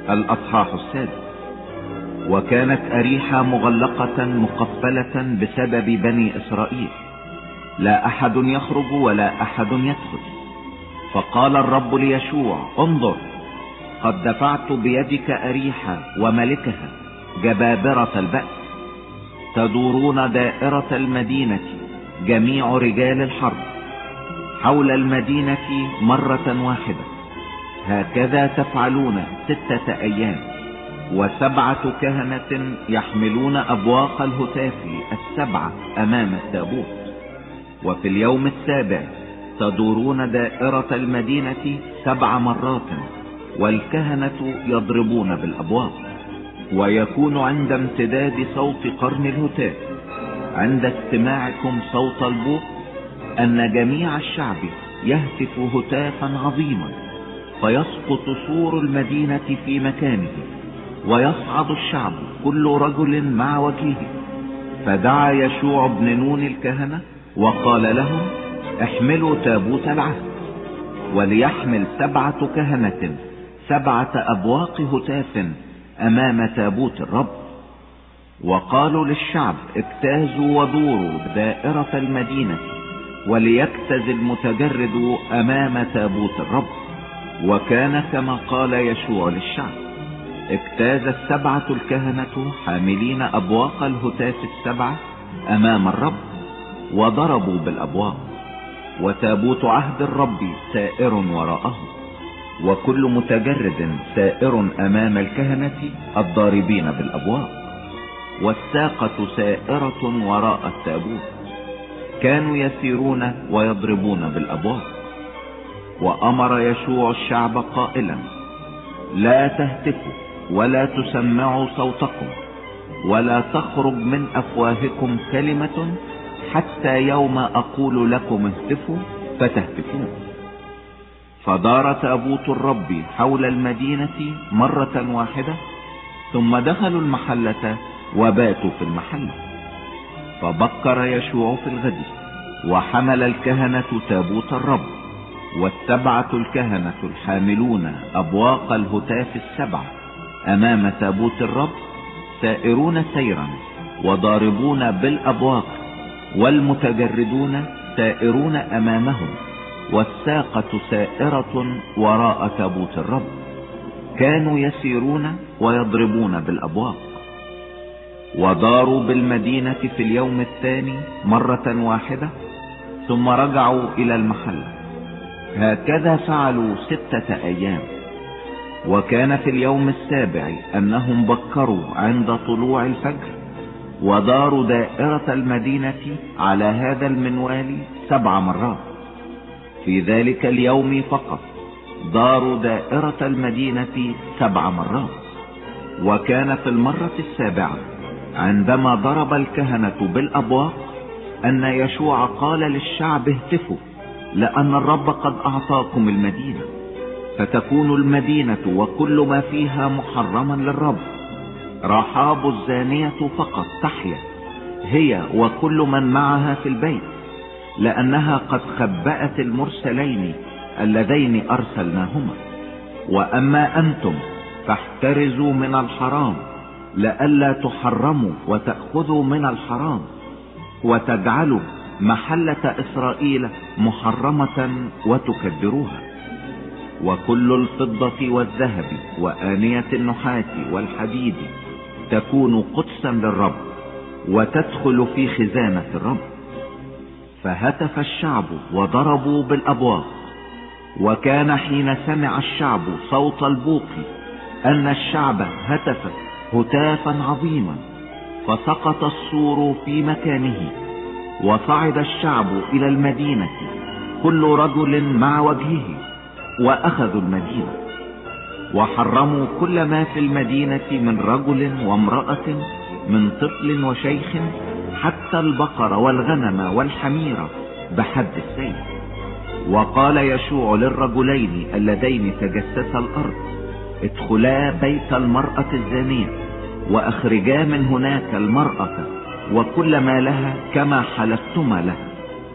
الأصحاح السادس. وكانت أريحة مغلقة مقفلة بسبب بني إسرائيل، لا أحد يخرج ولا أحد يدخل. فقال الرب ليشوع: انظر، قد دفعت بيدك أريحة وملكها جبابرة البأس، تدورون دائرة المدينة جميع رجال الحرب حول المدينة مرة واحدة. هكذا تفعلون 6 أيام. و7 كهنة يحملون أبواق الهتاف 7 أمام التابوت. وفي اليوم السابع تدورون دائرة المدينة 7 مرات، والكهنة يضربون بالأبواق. ويكون عند امتداد صوت قرن الهتاف، عند استماعكم صوت البوق، أن جميع الشعب يهتف هتافا عظيما، فيسقط سور المدينة في مكانه، ويصعد الشعب كل رجل مع وجهه. فدعا يشوع بن نون الكهنة وقال لهم: احملوا تابوت العهد. وليحمل 7 كهنة 7 أبواق هتاف أمام تابوت الرب. وقالوا للشعب: اجتازوا ودوروا دائرة المدينة، وليجتز المتجرد أمام تابوت الرب. وكان كما قال يشوع للشعب. اجتاز 7 الكهنة حاملين أبواق الهتاف 7 أمام الرب، وضربوا بالأبواق. وتابوت عهد الرب سائر وراءه، وكل متجرد سائر أمام الكهنة الضاربين بالأبواق، والساقة سائرة وراء التابوت. كانوا يسيرون ويضربون بالأبواق. وأمر يشوع الشعب قائلا: لا تهتفوا ولا تسمعوا صوتكم، ولا تخرج من أفواهكم كلمة حتى يوم أقول لكم اهتفوا فتهتفون. فدار تابوت الرب حول المدينة مرة واحدة، ثم دخلوا المحلة وباتوا في المحلة. فبكر يشوع في الغد، وحمل الكهنة تابوت الرب، 7 الكهنة الحاملون أبواق الهتاف 7 أمام تابوت الرب، سائرون سيرا وضاربون بالأبواق، والمتجردون سائرون أمامهم، والساقة سائرة وراء تابوت الرب. كانوا يسيرون ويضربون بالأبواق. وداروا بالمدينة في اليوم الثاني مرة واحدة، ثم رجعوا إلى المحلة. هكذا فعلوا 6 أيام. وكان في اليوم السابع أنهم بكروا عند طلوع الفجر، وداروا دائرة المدينة على هذا المنوال 7 مرات. في ذلك اليوم فقط داروا دائرة المدينة 7 مرات. وكان في المرة السابعة عندما ضرب الكهنة بالأبواق أن يشوع قال للشعب: اهتفوا، لأن الرب قد أعطاكم المدينة، فتكون المدينة وكل ما فيها محرما للرب. رحاب الزانية فقط تحيا، هي وكل من معها في البيت، لأنها قد خبأت المرسلين اللذين أرسلناهما. وأما أنتم فاحترزوا من الحرام، لئلا تحرموا وتأخذوا من الحرام، وتجعلوا محلة إسرائيل محرمة وتكدروها. وكل الفضة والذهب وآنية النحاس والحديد تكون قدسا للرب، وتدخل في خزانة الرب. فهتف الشعب وضربوا بالأبواق. وكان حين سمع الشعب صوت البوق أن الشعب هتف هتافا عظيما، فسقط السور في مكانه، وصعد الشعب إلى المدينة كل رجل مع وجهه، وأخذوا المدينة. وحرموا كل ما في المدينة من رجل وامرأة، من طفل وشيخ، حتى البقر والغنم والحمير بحد السيف. وقال يشوع للرجلين اللذين تجسسا الأرض: ادخلا بيت المرأة الزانية، وأخرجا من هناك المرأة وكل ما لها كما حلفتما لها.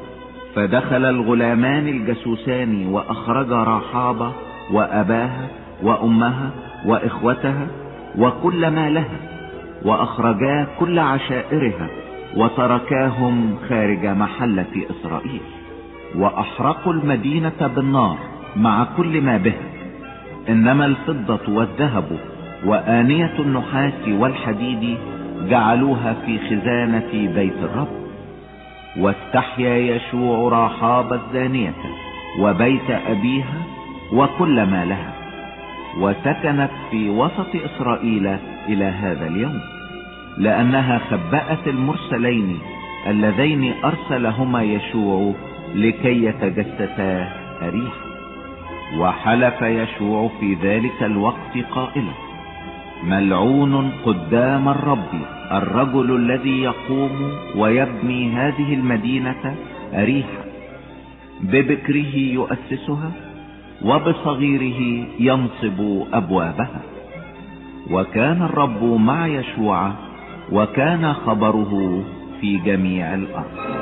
فدخل الغلامان الجاسوسان وأخرجا رحاب وأباها وأمها وإخوتها وكل ما لها، وأخرجا كل عشائرها وتركاهم خارج محلة إسرائيل، وأحرقوا المدينة بالنار مع كل ما بها. إنما الفضة والذهب وآنية النحاس والحديد جعلوها في خزانة بيت الرب. واستحيا يشوع راحاب الزانية وبيت أبيها وكل ما لها، وسكنت في وسط إسرائيل إلى هذا اليوم، لأنها خبأت المرسلين اللذين أرسلهما يشوع لكي يتجسسا أريحا. وحلف يشوع في ذلك الوقت قائلا: ملعون قدام الرب الرجل الذي يقوم ويبني هذه المدينة أريحا، ببكره يؤسسها وبصغيره ينصب أبوابها. وكان الرب مع يشوع، وكان خبره في جميع الأرض.